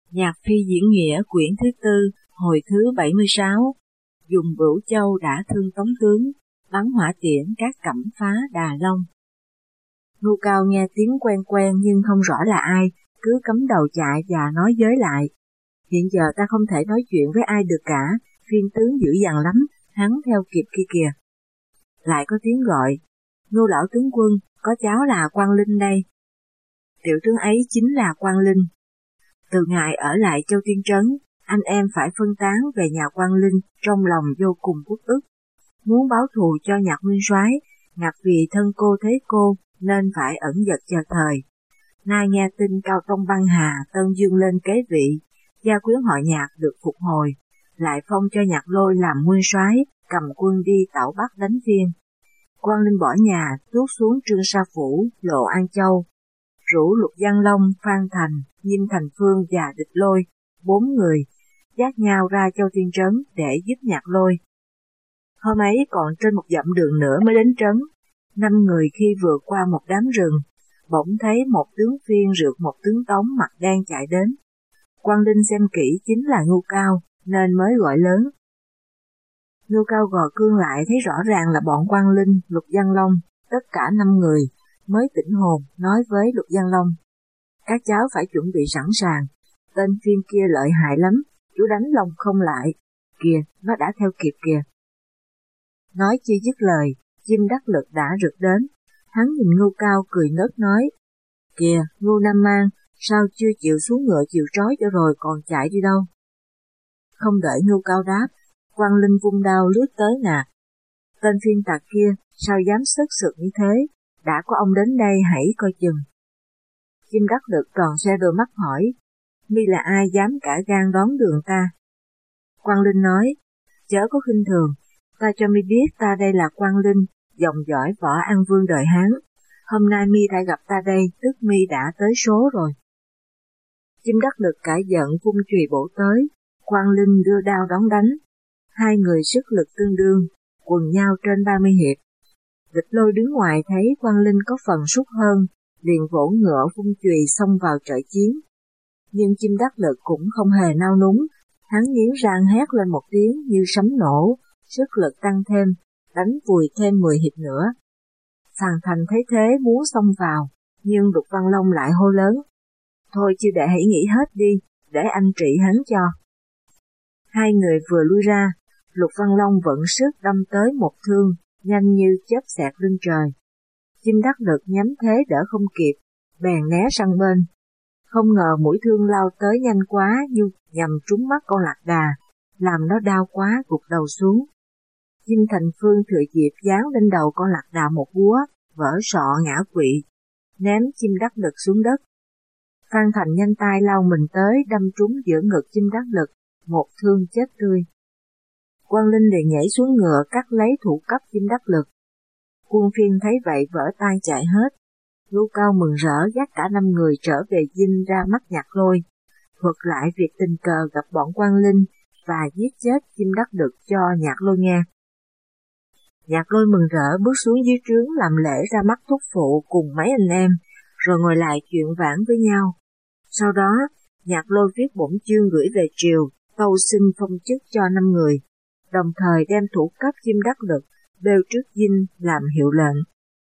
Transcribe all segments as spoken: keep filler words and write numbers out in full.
Nhạc phi diễn nghĩa quyển thứ tư, hồi thứ bảy mươi sáu. Dùng Bửu Châu đã thương Tống tướng, bắn hỏa tiễn các cẩm phá Đà Long. Ngưu Cao nghe tiếng quen quen nhưng không rõ là ai, cứ cắm đầu chạy và nói với lại. Hiện giờ ta không thể nói chuyện với ai được cả, phiên tướng dữ dằn lắm, hắn theo kịp kia kìa. Lại có tiếng gọi, Ngưu lão tướng quân, có cháu là Quang Linh đây. Tiểu tướng ấy chính là Quang Linh. Từ ngày ở lại Châu Tiên Trấn, anh em phải phân tán về nhà Quang Linh trong lòng vô cùng uất ức. Muốn báo thù cho Nhạc Nguyên Soái, ngặt vì thân cô thế cô nên phải ẩn dật chờ thời. Nay nghe tin Cao Tông băng hà Tân Dương lên kế vị, gia quyến họ Nhạc được phục hồi, lại phong cho Nhạc Lôi làm nguyên soái, cầm quân đi tảo Bắc đánh Phiên. Quang Linh bỏ nhà tuốt xuống Trương Sa Phủ, Lộ An Châu, rủ Lục Văn Long, Phan Thành, Nhinh Thành Phương và Địch Lôi, bốn người, dắt nhau ra Châu Tiên Trấn để giúp Nhạc Lôi. Hôm ấy còn trên một dặm đường nữa mới đến trấn, năm người khi vượt qua một đám rừng, bỗng thấy một tướng Phiên rượt một tướng Tống mặt đen chạy đến. Quang Linh xem kỹ chính là Ngưu Cao, nên mới gọi lớn. Ngưu Cao gò cương lại thấy rõ ràng là bọn Quang Linh, Lục Văn Long, tất cả năm người, mới tỉnh hồn nói với Lục Văn Long. Các cháu phải chuẩn bị sẵn sàng, tên Phiên kia lợi hại lắm, chú đánh lòng không lại, kìa, nó đã theo kịp kìa. Nói chưa dứt lời, chim đắc lực đã rượt đến, hắn nhìn Ngưu Cao cười nớt nói, kìa, Ngưu Nam Mang, sao chưa chịu xuống ngựa chịu trói cho rồi còn chạy đi đâu? Không đợi Ngưu Cao đáp, Quang Linh vung đao lướt tới nạt. Tên Phiên tặc kia, sao dám sức sượt như thế, đã có ông đến đây hãy coi chừng. Chim đắc lực tròn xe đôi mắt hỏi, mi là ai dám cả gan đón đường ta? Quang Linh nói, chớ có khinh thường, ta cho mi biết ta đây là Quang Linh, dòng dõi Võ An Vương đời Hán. Hôm nay mi đã gặp ta đây, tức mi đã tới số rồi. Chim đắc lực cãi giận vung chùy bổ tới, Quang Linh đưa đao đón đánh. Hai người sức lực tương đương, quần nhau trên ba mươi hiệp. Địch Lôi đứng ngoài thấy Quang Linh có phần sút hơn, liền vỗ ngựa vung chùy xông vào trợ chiến. Nhưng chim đắc lực cũng không hề nao núng, hắn nghiến răng hét lên một tiếng như sấm nổ, sức lực tăng thêm, đánh vùi thêm mười hiệp nữa. Phan Thành thấy thế muốn xông vào, nhưng Lục Văn Long lại hô lớn. Thôi chứ để hãy nghỉ hết đi, để anh trị hắn cho. Hai người vừa lui ra, Lục Văn Long vận sức đâm tới một thương, nhanh như chớp xẹt lên trời. Chim đắc lực nhắm thế đỡ không kịp, bèn né sang bên. Không ngờ mũi thương lao tới nhanh quá như nhằm trúng mắt con lạc đà, làm nó đau quá gục đầu xuống. Chim Thành Phương thừa dịp giáng lên đầu con lạc đà một búa, vỡ sọ ngã quỵ, ném chim đắc lực xuống đất. Phan Thành nhanh tay lao mình tới đâm trúng giữa ngực chim đắc lực, một thương chết tươi. Quang Linh liền nhảy xuống ngựa cắt lấy thủ cấp chim đắc lực. Quân Phiên thấy vậy vỡ tay chạy hết. Ngưu Cao mừng rỡ dắt cả năm người trở về dinh ra mắt Nhạc Lôi, thuật lại việc tình cờ gặp bọn Quang Linh và giết chết chim đắc lực cho Nhạc Lôi nghe. Nhạc Lôi mừng rỡ bước xuống dưới trướng làm lễ ra mắt thúc phụ cùng mấy anh em, rồi ngồi lại chuyện vãn với nhau. Sau đó, Nhạc Lôi viết bổn chương gửi về triều, tâu xin phong chức cho năm người, đồng thời đem thủ cấp chim đắc lực bêu trước dinh làm hiệu lệnh.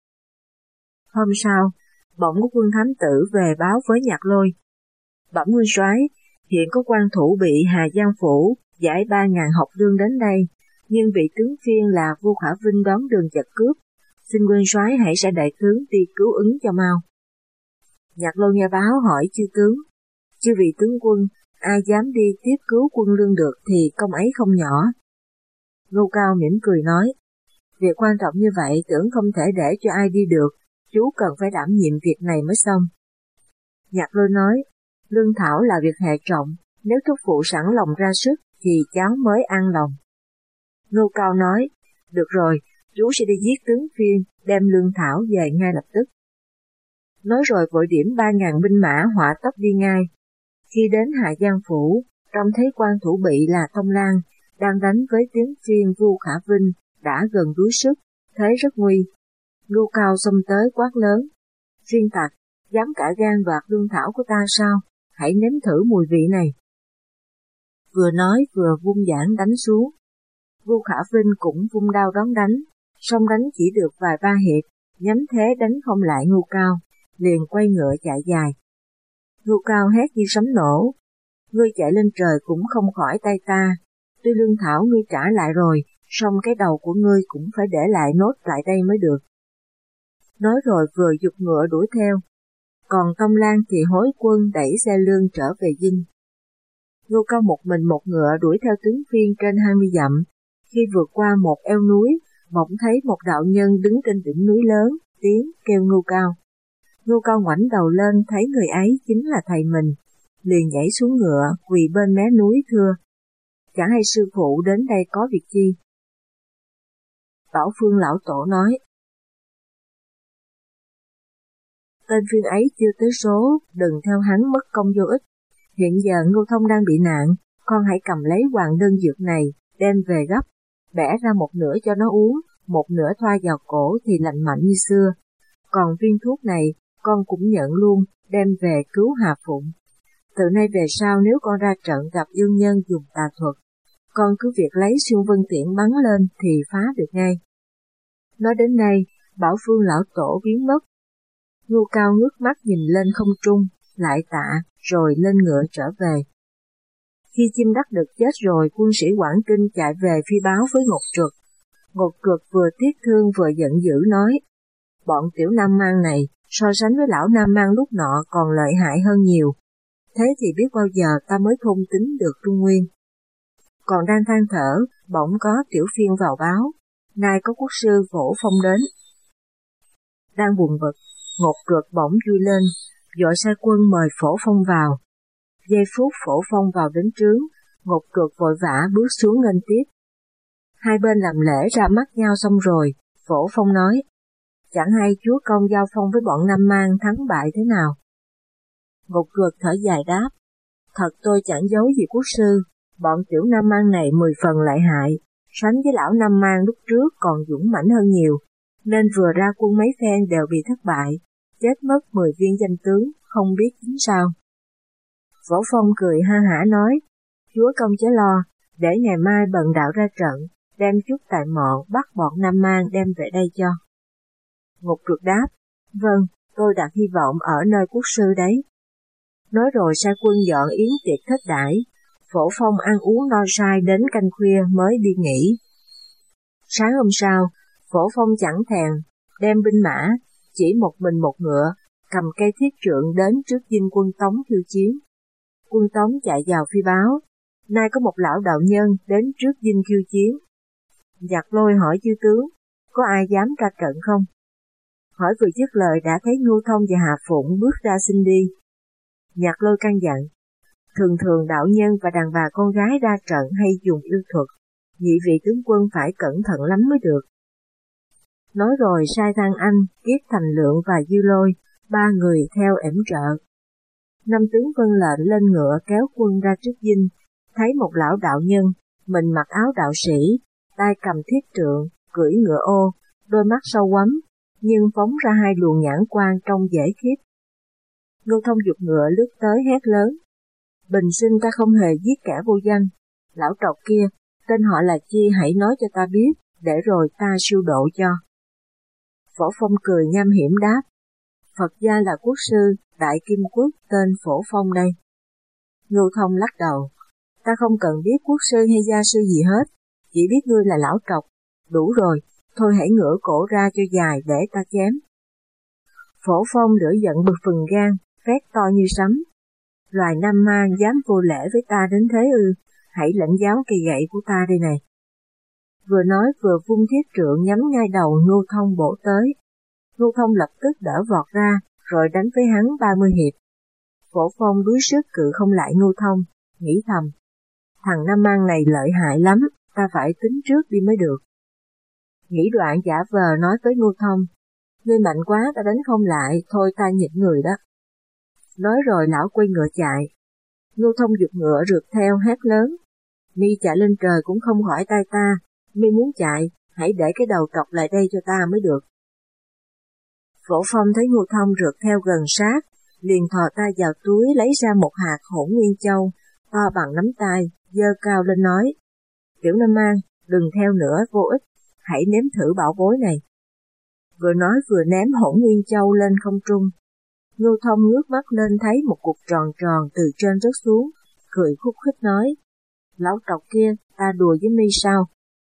Hôm sau, bỗng có quân thám tử về báo với Nhạc Lôi. Bẩm nguyên soái, hiện có quan thủ bị Hà Giang Phủ giải ba ngàn học lương đến đây, nhưng vị tướng Phiên là Vua Khả Vinh đón đường chật cướp. Xin nguyên soái hãy sai đại tướng đi cứu ứng cho mau. Nhạc Lôi nghe báo hỏi chư tướng, chư vị tướng quân, ai dám đi tiếp cứu quân lương được thì công ấy không nhỏ. Ngưu Cao mỉm cười nói, việc quan trọng như vậy tưởng không thể để cho ai đi được, chú cần phải đảm nhiệm việc này mới xong. Nhạc Lôi nói, lương thảo là việc hệ trọng, nếu thúc phụ sẵn lòng ra sức thì cháu mới an lòng. Ngưu Cao nói, được rồi, chú sẽ đi giết tướng Phiên, đem lương thảo về ngay lập tức. Nói rồi vội điểm ba ngàn binh mã hỏa tốc đi ngay. Khi đến Hà Giang Phủ, trông thấy quan thủ bị là Tông Lan, đang đánh với tướng Phiên Vua Khả Vinh, đã gần đuối sức, thế rất nguy. Ngưu Cao xông tới quát lớn, Phiên tặc, dám cả gan đoạt lương thảo của ta sao? hãy nếm thử mùi vị này. Vừa nói vừa vung giảng đánh xuống. Vu Khả Vinh cũng vung đao đón đánh, song đánh chỉ được vài ba hiệp, nhắm thế đánh không lại Ngưu Cao, liền quay ngựa chạy dài. Ngưu Cao hét như sấm nổ, ngươi chạy lên trời cũng không khỏi tay ta, tuy lương thảo ngươi trả lại rồi, song cái đầu của ngươi cũng phải để lại nốt lại đây mới được. Nói rồi vừa giục ngựa đuổi theo, còn Tông Lan thì hối quân đẩy xe lương trở về dinh. Ngưu Cao một mình một ngựa đuổi theo tướng Phiên trên hai mươi dặm, khi vượt qua một eo núi, bỗng thấy một đạo nhân đứng trên đỉnh núi lớn, tiếng kêu Ngưu Cao. Ngưu Cao ngoảnh đầu lên thấy người ấy chính là thầy mình, liền nhảy xuống ngựa quỳ bên mé núi thưa: chẳng hay sư phụ đến đây có việc chi? Bảo Phương lão tổ nói: tên Phiên ấy chưa tới số, đừng theo hắn mất công vô ích. Hiện giờ Ngưu Thông đang bị nạn, con hãy cầm lấy hoàng đơn dược này, đem về gấp, bẻ ra một nửa cho nó uống, một nửa thoa vào cổ thì lành mạnh như xưa. Còn viên thuốc này, con cũng nhận luôn, đem về cứu Hà Phụng. Từ nay về sau nếu con ra trận gặp dương nhân dùng tà thuật, con cứ việc lấy xuyên vân tiễn bắn lên thì phá được ngay. Nói đến đây, Bảo Phương lão tổ biến mất. Ngưu Cao ngước mắt nhìn lên không trung, lại tạ, rồi lên ngựa trở về. Khi Chim Đắc Đực chết rồi, quân sĩ Quảng Kinh chạy về phi báo với Ngột Trượt. Ngột Trượt vừa tiếc thương vừa giận dữ nói: bọn tiểu Nam Mang này so sánh với lão Nam Mang lúc nọ còn lợi hại hơn nhiều. Thế thì biết bao giờ ta mới thôn tính được Trung Nguyên. Còn đang than thở, bỗng có Tiểu Phiên vào báo, nay có quốc sư Phổ Phong đến. Đang buồn bực, Ngột Trượt bỗng vui lên, dội sai quân mời Phổ Phong vào. Giây phút Phổ Phong vào đến trướng, Ngột Trượt vội vã bước xuống nghênh tiếp. Hai bên làm lễ ra mắt nhau xong rồi, Phổ Phong nói: chẳng hay chúa công giao phong với bọn Nam Mang thắng bại thế nào? Ngột Trượt thở dài đáp: thật tôi chẳng giấu gì quốc sư, bọn tiểu Nam Mang này mười phần lợi hại, sánh với lão Nam Mang lúc trước còn dũng mãnh hơn nhiều, nên vừa ra quân mấy phen đều bị thất bại, chết mất mười viên danh tướng, không biết chính sao. Phổ Phong cười ha hả nói: chúa công chớ lo, để ngày mai bần đạo ra trận, đem chút tài mọn bắt bọn Nam Mang đem về đây cho. Ngột Trượt đáp: vâng, tôi đặt hy vọng ở nơi quốc sư đấy. Nói rồi sai quân dọn yến tiệc thết đãi, Phổ Phong ăn uống no say đến canh khuya mới đi nghỉ. Sáng hôm sau, Phổ Phong chẳng thèn, đem binh mã, chỉ một mình một ngựa, cầm cây thiết trượng đến trước dinh quân Tống khiêu chiến. Quân Tống chạy vào phi báo, nay có một lão đạo nhân đến trước dinh khiêu chiến. Giặc Lôi hỏi chư tướng, có ai dám ra trận không? Hỏi vừa dứt lời đã thấy Ngưu Thông và Hà Phụng bước ra xin đi. Nhạc Lôi căn dặn: thường thường đạo nhân và đàn bà con gái ra trận hay dùng yêu thuật, nhị vị tướng quân phải cẩn thận lắm mới được. Nói rồi sai Thang Anh, Kiết Thành Lượng và Dư Lôi, ba người theo ẻm trợ. Năm tướng vân lệnh lên ngựa kéo quân ra trước dinh, thấy một lão đạo nhân, mình mặc áo đạo sĩ, tay cầm thiết trượng, cưỡi ngựa ô, đôi mắt sâu quắm, nhưng phóng ra hai luồng nhãn quang trông dễ khiếp. Ngưu Thông giục ngựa lướt tới hét lớn: bình sinh ta không hề giết kẻ vô danh, lão trọc kia, tên họ là chi hãy nói cho ta biết, để rồi ta siêu độ cho. Phổ Phong cười nham hiểm đáp: Phật gia là quốc sư, Đại Kim Quốc tên Phổ Phong đây. Ngưu Thông lắc đầu: ta không cần biết quốc sư hay gia sư gì hết, chỉ biết ngươi là lão trọc, đủ rồi, thôi hãy ngửa cổ ra cho dài để ta chém. Phổ Phong lửa giận bực phừng gan, phét to như sấm: loài Nam Mang dám vô lễ với ta đến thế ư, hãy lãnh giáo cây gậy của ta đây này. Vừa nói vừa vung thiết trượng nhắm ngay đầu Ngưu Thông bổ tới. Ngưu Thông lập tức đỡ vọt ra, rồi đánh với hắn ba mươi hiệp. Phổ Phong đuối sức cự không lại Ngưu Thông, nghĩ thầm: thằng Nam Mang này lợi hại lắm, ta phải tính trước đi mới được. Nghĩ đoạn giả vờ nói với Ngưu Thông: ngươi mạnh quá ta đánh không lại, thôi ta nhịn người đó. Nói rồi lão quay ngựa chạy. Ngưu Thông giục ngựa rượt theo hét lớn: mi chạy lên trời cũng không khỏi tay ta, mi muốn chạy, hãy để cái đầu trọc lại đây cho ta mới được. Phổ Phong thấy Ngưu Thông rượt theo gần sát, liền thò tay vào túi lấy ra một hạt hỗn nguyên châu, to bằng nắm tay, giơ cao lên nói, Tiểu Nam An, đừng theo nữa vô ích, hãy nếm thử bảo bối này. Vừa nói vừa ném hỗn nguyên châu lên không trung. Ngưu Thông ngước mắt lên thấy một cục tròn tròn từ trên rớt xuống, cười khúc khích nói, lão trọc kia, ta đùa với mi sao?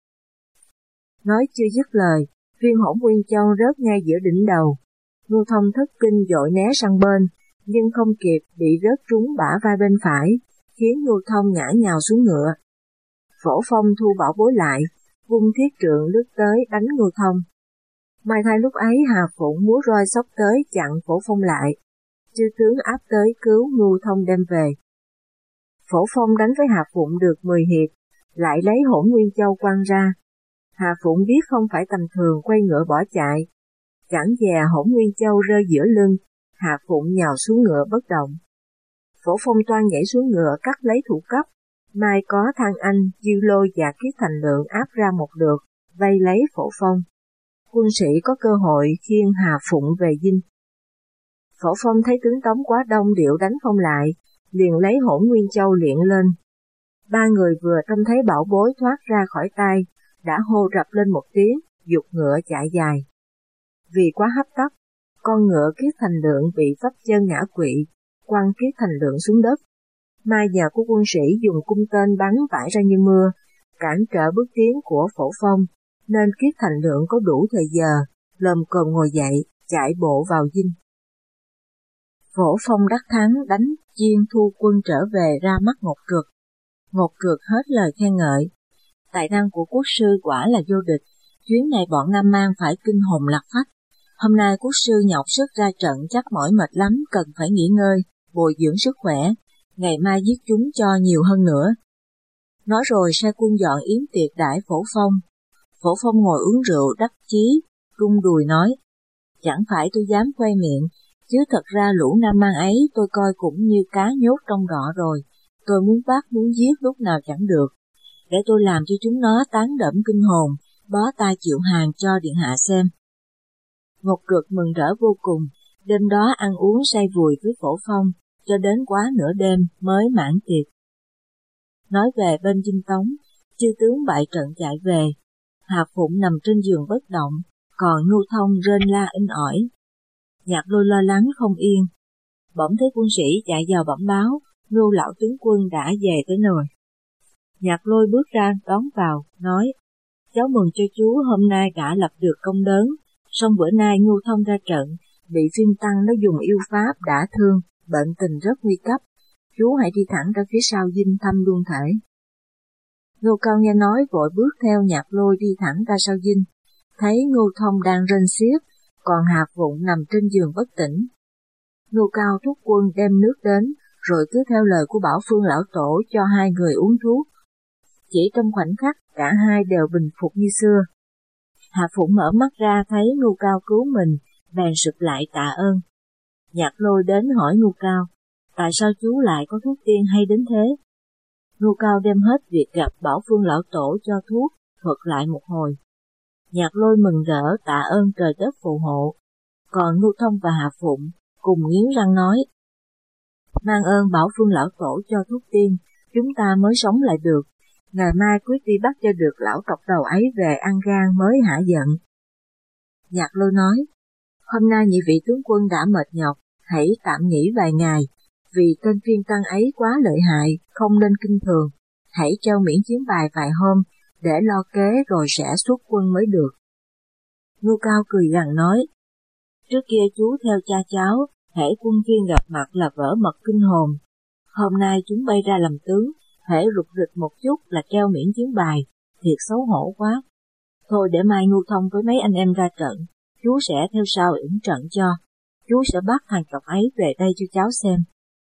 Nói chưa dứt lời, viên hỗn nguyên châu rớt ngay giữa đỉnh đầu. Ngưu Thông thất kinh vội né sang bên, nhưng không kịp bị rớt trúng bả vai bên phải, khiến Ngưu Thông ngã nhào xuống ngựa. Phổ Phong thu bảo bối lại, vung thiết trượng lướt tới đánh Ngưu Thông. May thay lúc ấy Hà Phụng múa roi xốc tới chặn Phổ Phong lại. Chư tướng áp tới cứu Ngưu Thông đem về. Phổ Phong đánh với Hà Phụng được mười hiệp, lại lấy hỗn nguyên châu quăng ra. Hà Phụng biết không phải tầm thường quay ngựa bỏ chạy. Chẳng dè hỗn nguyên châu rơi giữa lưng, Hà Phụng nhào xuống ngựa bất động. Phổ Phong toan nhảy xuống ngựa cắt lấy thủ cấp, mai có Thang Anh, Diêu Lôi và Kiết Thành Lượng áp ra một lượt, vây lấy Phổ Phong. Quân sĩ có cơ hội khiêng Hà Phụng về dinh. Phổ Phong thấy tướng Tống quá đông điệu đánh không lại, liền lấy hỗn nguyên châu luyện lên. Ba người vừa trông thấy bảo bối thoát ra khỏi tay, đã hô rập lên một tiếng, giục ngựa chạy dài. Vì quá hấp tấp, con ngựa Kiết Thành Lượng bị vấp chân ngã quỵ, quăng Kiết Thành Lượng xuống đất. Mai nhờ của quân sĩ dùng cung tên bắn vãi ra như mưa, cản trở bước tiến của Phổ Phong, nên Kiết Thành Lượng có đủ thời giờ, lồm cồm ngồi dậy, chạy bộ vào dinh. Phổ Phong đắc thắng đánh chiên thu quân trở về ra mắt Ngột Cực. Ngột Cực hết lời khen ngợi. Tài năng của quốc sư quả là vô địch, chuyến này bọn Nam Mang phải kinh hồn lạc phách. Hôm nay quốc sư nhọc sức ra trận chắc mỏi mệt lắm, cần phải nghỉ ngơi, bồi dưỡng sức khỏe, ngày mai giết chúng cho nhiều hơn nữa. Nói rồi sai quân dọn yến tiệc đãi Phổ Phong. Phổ Phong ngồi uống rượu đắc chí, rung đùi nói, chẳng phải tôi dám khoe miệng, chứ thật ra lũ Nam Mang ấy tôi coi cũng như cá nhốt trong rọ rồi, tôi muốn bắt muốn giết lúc nào chẳng được, để tôi làm cho chúng nó tán đẫm kinh hồn, bó tay chịu hàng cho điện hạ xem. Ngột Cực mừng rỡ vô cùng, đêm đó ăn uống say vùi với Phổ Phong, cho đến quá nửa đêm mới mãn tiệc. Nói về bên dinh Tống, chư tướng bại trận chạy về, Hà Phụng nằm trên giường bất động, còn Ngưu Thông rên la in ỏi. Nhạc Lôi lo lắng không yên, bỗng thấy quân sĩ chạy vào bẩm báo, Ngưu lão tướng quân đã về tới nơi. Nhạc Lôi bước ra đón vào, nói, cháu mừng cho chú hôm nay đã lập được công lớn, song bữa nay Ngưu Thông ra trận, bị phiên tăng nó dùng yêu pháp đã thương, bệnh tình rất nguy cấp, chú hãy đi thẳng ra phía sau dinh thăm luôn thể. Ngưu Cao nghe nói vội bước theo Nhạc Lôi đi thẳng ra sau dinh, thấy Ngưu Thông đang rên xiết, còn Hà Phụng nằm trên giường bất tỉnh. Ngưu Cao thúc quân đem nước đến, rồi cứ theo lời của Bảo Phương lão tổ cho hai người uống thuốc. Chỉ trong khoảnh khắc cả hai đều bình phục như xưa. Hà Phụng mở mắt ra thấy Ngưu Cao cứu mình, bèn sụp lại tạ ơn. Nhạc Lôi đến hỏi Ngưu Cao, tại sao chú lại có thuốc tiên hay đến thế? Ngưu Cao đem hết việc gặp Bảo Phương lão tổ cho thuốc, thuật lại một hồi. Nhạc Lôi mừng rỡ tạ ơn trời đất phù hộ, còn Ngưu Thông và Hà Phụng cùng nghiến răng nói, mang ơn Bảo Phương lão tổ cho thuốc tiên, chúng ta mới sống lại được, ngày mai quyết đi bắt cho được lão trọc đầu ấy về ăn gan mới hả giận. Nhạc Lôi nói, hôm nay nhị vị tướng quân đã mệt nhọc, hãy tạm nghỉ vài ngày, vì tên phiên tăng ấy quá lợi hại, không nên kinh thường, hãy treo miễn chiến bài vài hôm, để lo kế rồi sẽ xuất quân mới được. Ngưu Cao cười gằn nói, trước kia chú theo cha cháu, hễ quân phiên gặp mặt là vỡ mật kinh hồn, hôm nay chúng bay ra làm tướng, hễ rụt rịch một chút là treo miễn chiến bài, thiệt xấu hổ quá. Thôi để mai Ngưu Thông với mấy anh em ra trận, chú sẽ theo sau yểm trận cho, chú sẽ bắt thằng trọc ấy về đây cho cháu xem.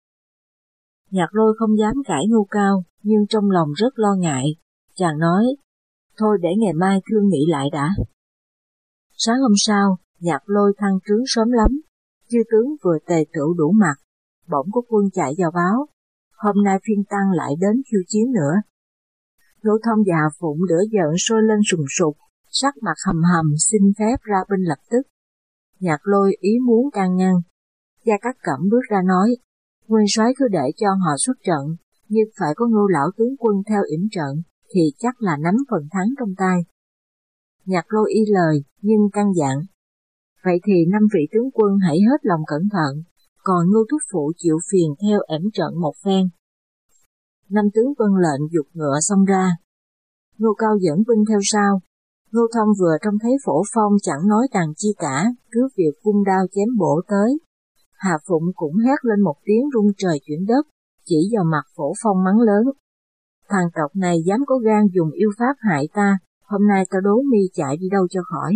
Nhạc Lôi không dám cãi Ngưu Cao, nhưng trong lòng rất lo ngại, chàng nói, thôi để ngày mai thương nghị lại đã. Sáng hôm sau, Nhạc Lôi thăng trướng sớm lắm, chư tướng vừa tề tựu đủ mặt, bỗng có quân chạy vào báo, hôm nay phiên tăng lại đến khiêu chiến nữa. Ngưu Thông và Hà Phụng lửa giận sôi lên sùng sục, sắc mặt hầm hầm xin phép ra binh lập tức. Nhạc Lôi ý muốn can ngăn, Gia Cát Cẩm bước ra nói, nguyên soái cứ để cho họ xuất trận, nhưng phải có Ngô lão tướng quân theo yểm trận, thì chắc là nắm phần thắng trong tay. Nhạc Lôi y lời, nhưng căn dặn. Vậy thì năm vị tướng quân hãy hết lòng cẩn thận, còn Ngô thúc phụ chịu phiền theo ẻm trận một phen. Năm tướng vâng lệnh giục ngựa xông ra. Ngô Cao dẫn binh theo sau. Ngô Thông vừa trông thấy Phổ Phong chẳng nói tằng chi cả, cứ việc vung đao chém bổ tới. Hà Phụng cũng hét lên một tiếng rung trời chuyển đất, chỉ vào mặt Phổ Phong mắng lớn. Thằng tộc này dám có gan dùng yêu pháp hại ta, hôm nay tao đố mi chạy đi đâu cho khỏi.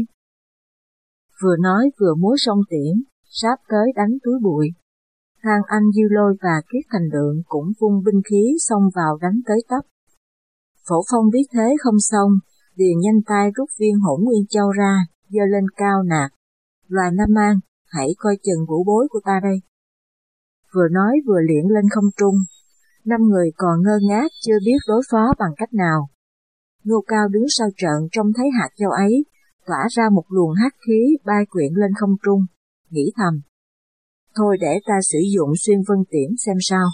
Vừa nói vừa múa song tiễn, sáp tới đánh túi bụi. Thang Anh, Dư Lôi và Kiết Thành Lượng cũng vung binh khí xông vào đánh tới tấp. Phổ Phong biết thế không xong, liền nhanh tay rút viên Hỗn Nguyên Châu ra, giơ lên cao nạt. Loài Nam An, hãy coi chừng vũ bối của ta đây. Vừa nói vừa liệng lên không trung. Năm người còn ngơ ngác chưa biết đối phó bằng cách nào. Ngô Cao đứng sau trận trông thấy hạt châu ấy, tỏa ra một luồng hắc khí bay quyện lên không trung, nghĩ thầm. Thôi để ta sử dụng xuyên vân tiễn xem sao.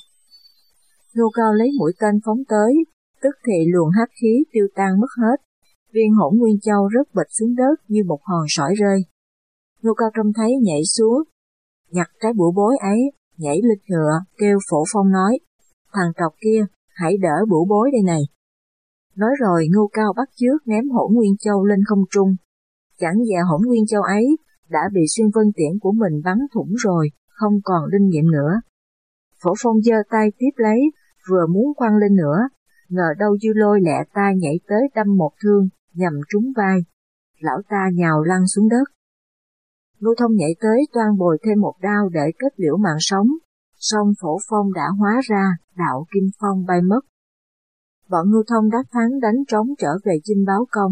Ngô Cao lấy mũi tên phóng tới, tức thì luồng hắc khí tiêu tan mất hết. Viên Hỗn Nguyên Châu rớt bịch xuống đất như một hòn sỏi rơi. Ngô Cao trông thấy nhảy xuống, nhặt cái bủa bối ấy, nhảy lên ngựa, kêu Phổ Phong nói, thằng trọc kia, hãy đỡ bủa bối đây này. Nói rồi Ngô Cao bắt chước ném Hỗn Nguyên Châu lên không trung. Chẳng dè Hỗn Nguyên Châu ấy đã bị xuyên vân tiễn của mình bắn thủng rồi, không còn linh nghiệm nữa. Phổ Phong giơ tay tiếp lấy, vừa muốn quăng lên nữa, ngờ đâu Dư Lôi lẹ tay nhảy tới đâm một thương, nhằm trúng vai. Lão ta nhào lăn xuống đất. Ngô Thông nhảy tới toan bồi thêm một đao để kết liễu mạng sống, song Phổ Phong đã hóa ra đạo Kim Phong bay mất. Bọn Ngô Thông đắc thắng đánh trống trở về dinh báo công.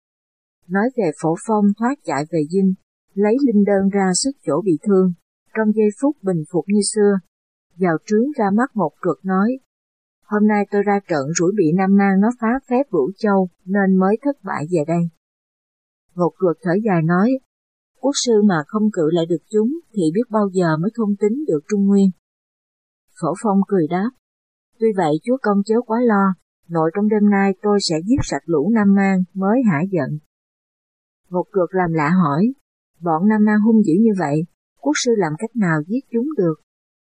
Nói về Phổ Phong thoát chạy về dinh, lấy linh đơn ra sức chỗ bị thương, trong giây phút bình phục như xưa. Vào trướng ra mắt một Truật nói, hôm nay tôi ra trận rủi bị Nam Mang nó phá phép Vũ Châu nên mới thất bại về đây. Ngột Truật thở dài nói, quốc sư mà không cự lại được chúng thì biết bao giờ mới thôn tính được Trung Nguyên. Phổ Phong cười đáp, tuy vậy chúa công chớ quá lo, nội trong đêm nay tôi sẽ giết sạch lũ Nam Mang mới hả giận. Ngột Truật làm lạ hỏi, bọn Nam Mang hung dữ như vậy, quốc sư làm cách nào giết chúng được?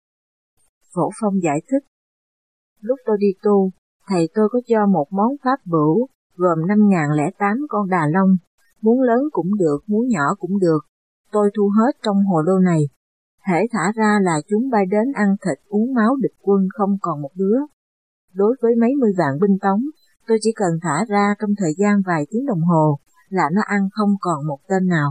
Phổ Phong giải thích, lúc tôi đi tu, thầy tôi có cho một món pháp bửu, gồm năm nghìn lẻ tám con đà long, muốn lớn cũng được, muốn nhỏ cũng được, tôi thu hết trong hồ lô này. Hễ thả ra là chúng bay đến ăn thịt uống máu địch quân không còn một đứa. Đối với mấy mươi vạn binh tống, tôi chỉ cần thả ra trong thời gian vài tiếng đồng hồ, là nó ăn không còn một tên nào.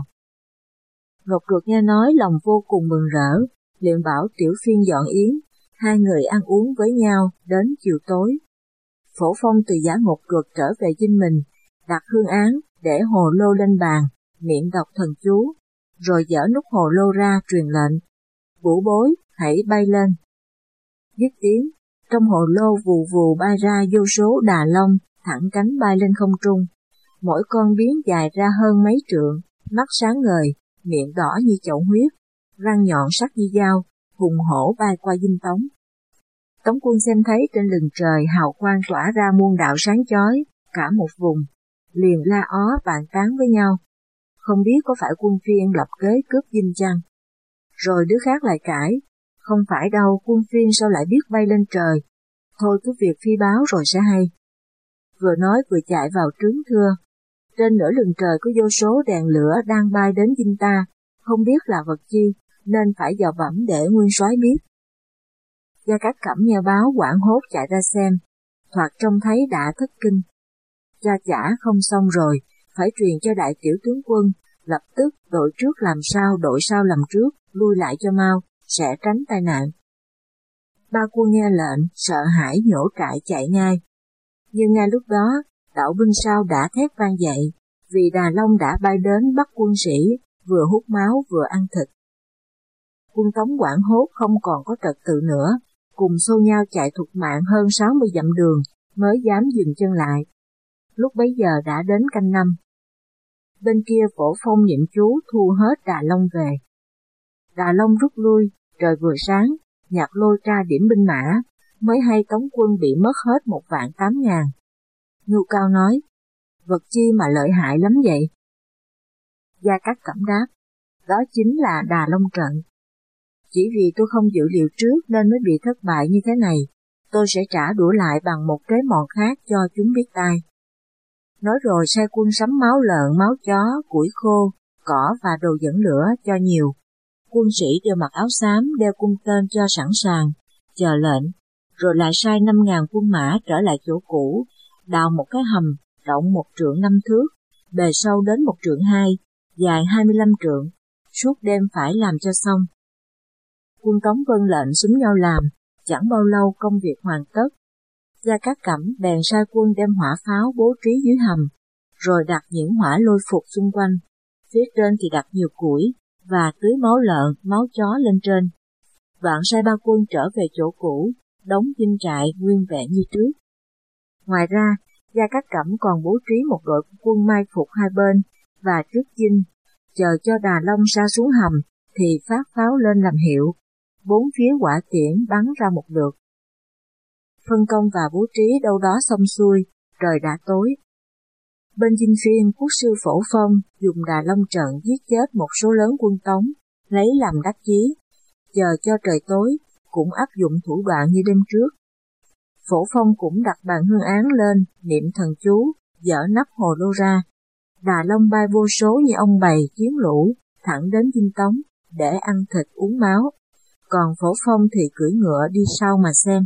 Ngọc Truật nghe nói lòng vô cùng mừng rỡ, liền bảo Tiểu Phiên dọn yến, hai người ăn uống với nhau đến chiều tối. Phổ Phong từ giả Ngọc Truật trở về dinh mình, đặt hương án, để hồ lô lên bàn, miệng đọc thần chú, rồi dở nút hồ lô ra truyền lệnh. Vũ bối, hãy bay lên. Dứt tiếng, trong hồ lô vù vù bay ra vô số đà long, thẳng cánh bay lên không trung. Mỗi con biến dài ra hơn mấy trượng, mắt sáng ngời, miệng đỏ như chậu huyết, răng nhọn sắc như dao, hùng hổ bay qua dinh Tống. Tống quân xem thấy trên lừng trời hào quang tỏa ra muôn đạo sáng chói, cả một vùng, liền la ó bàn tán với nhau. Không biết có phải quân Phiên lập kế cướp dinh chăng? Rồi đứa khác lại cãi, không phải đâu, quân Phiên sao lại biết bay lên trời? Thôi cứ việc phi báo rồi sẽ hay. Vừa nói vừa chạy vào trướng thưa, trên nửa lừng trời có vô số đèn lửa đang bay đến dinh ta, không biết là vật chi, nên phải vào bẩm để nguyên soái biết. Gia Cát Cẩm nghe báo hoảng hốt chạy ra xem, thoạt trông thấy đã thất kinh. Cha chả không xong rồi, phải truyền cho đại tiểu tướng quân, lập tức đội trước làm sao đội sau làm trước, lui lại cho mau, sẽ tránh tai nạn. Ba quân nghe lệnh, sợ hãi nhổ trại chạy ngay. Nhưng ngay lúc đó, đạo binh sau đã thét vang dậy, vì Đà Long đã bay đến bắt quân sĩ, vừa hút máu vừa ăn thịt. Quân Tống hoảng hốt không còn có trật tự nữa, cùng xô nhau chạy thục mạng hơn sáu mươi dặm đường, mới dám dừng chân lại. Lúc bấy giờ đã đến canh năm. Bên kia Phổ Phong niệm chú thu hết Đà Long về. Đà Long rút lui, trời vừa sáng, Nhạc lôi tra điểm binh mã, mới hay Tống quân bị mất hết một vạn tám ngàn. Ngưu Cao nói, vật chi mà lợi hại lắm vậy? Gia Cát Cẩm đáp, đó chính là Đà Long trận. Chỉ vì tôi không dự liệu trước nên mới bị thất bại như thế này, tôi sẽ trả đũa lại bằng một kế mọn khác cho chúng biết tai. Nói rồi sai quân sắm máu lợn, máu chó, củi khô, cỏ và đồ dẫn lửa cho nhiều. Quân sĩ đều mặc áo xám, đeo cung tên cho sẵn sàng, chờ lệnh, rồi lại sai năm ngàn quân mã trở lại chỗ cũ, đào một cái hầm rộng một trượng năm thước, bề sâu đến một trượng hai, dài hai mươi lăm trượng, suốt đêm phải làm cho xong. Quân Tống vâng lệnh xúm nhau làm, chẳng bao lâu công việc hoàn tất. Gia Cát Cẩm bèn sai quân đem hỏa pháo bố trí dưới hầm, rồi đặt những hỏa lôi phục xung quanh, phía trên thì đặt nhiều củi, và tưới máu lợn, máu chó lên trên. Vạn sai ba quân trở về chỗ cũ, đóng dinh trại nguyên vẹn như trước. Ngoài ra, Gia Cát Cẩm còn bố trí một đội quân mai phục hai bên, và trước dinh, chờ cho Đà Long sa xuống hầm, thì phát pháo lên làm hiệu, bốn phía hỏa tiễn bắn ra một lượt. Phân công và bố trí đâu đó xong xuôi, trời đã tối. Bên dinh phiên, quốc sư Phổ Phong dùng Đà Long trận giết chết một số lớn quân Tống, lấy làm đắc chí, chờ cho trời tối, cũng áp dụng thủ đoạn như đêm trước. Phổ Phong cũng đặt bàn hương án lên, niệm thần chú, dỡ nắp hồ lô ra. Đà Long bay vô số như ông bầy chiến lũ, thẳng đến dinh Tống, để ăn thịt uống máu, còn Phổ Phong thì cưỡi ngựa đi sau mà xem.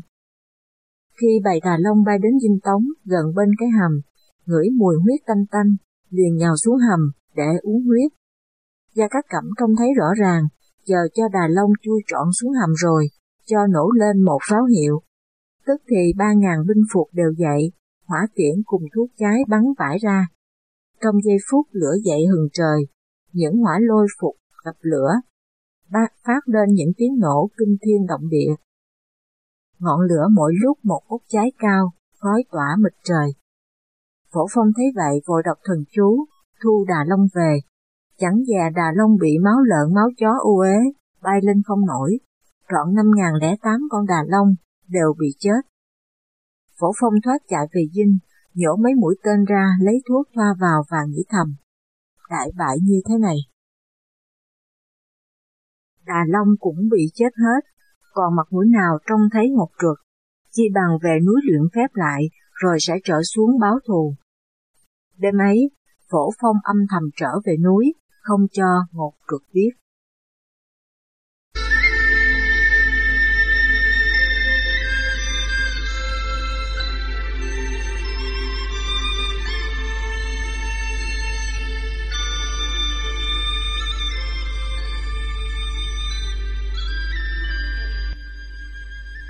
Khi bầy Đà Long bay đến dinh Tống, gần bên cái hầm, ngửi mùi huyết tanh tanh, liền nhào xuống hầm để uống huyết. Gia Cát Cẩm trông thấy rõ ràng, chờ cho Đà Long chui trọn xuống hầm rồi, cho nổ lên một pháo hiệu. Tức thì ba ngàn binh phục đều dậy, hỏa tiễn cùng thuốc cháy bắn vãi ra. Trong giây phút lửa dậy hừng trời, những hỏa lôi phục gặp lửa, phát lên những tiếng nổ kinh thiên động địa. Ngọn lửa mỗi lúc một bốc cháy cao, khói tỏa mịt trời. Phổ Phong thấy vậy vội đọc thần chú, thu Đà Long về. Chẳng dè Đà Long bị máu lợn máu chó u uế, bay lên không nổi. Trọn năm ngàn lẻ tám con Đà Long đều bị chết. Phổ Phong thoát chạy về dinh, nhổ mấy mũi tên ra lấy thuốc thoa vào và nghĩ thầm. Đại bại như thế này, Đà Long cũng bị chết hết, còn mặt mũi nào trông thấy một trượt, chi bằng về núi luyện phép lại, rồi sẽ trở xuống báo thù. Đêm ấy, Phổ Phong âm thầm trở về núi, không cho Ngột Trượt biết.